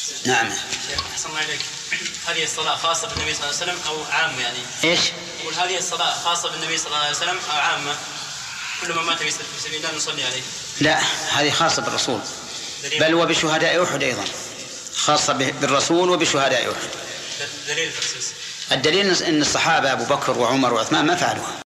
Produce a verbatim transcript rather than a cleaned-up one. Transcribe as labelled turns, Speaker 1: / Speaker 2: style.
Speaker 1: نعم.
Speaker 2: أحسن الله إليك. هذه الصلاة خاصة بالنبي صلى الله عليه وسلم أو عامة يعني؟
Speaker 1: إيش؟
Speaker 2: يقول هذه الصلاة خاصة بالنبي صلى الله عليه وسلم أو عامة؟ كل من مات في سبيل الله نصلي عليه.
Speaker 1: لا، هذه خاصة بالرسول، بل وبشهداء أحد أيضا، خاصة بالرسول وبشهداء أحد.
Speaker 2: دليل التخصيص؟
Speaker 1: الدليل أن الصحابة أبو بكر وعمر وعثمان ما فعلوها.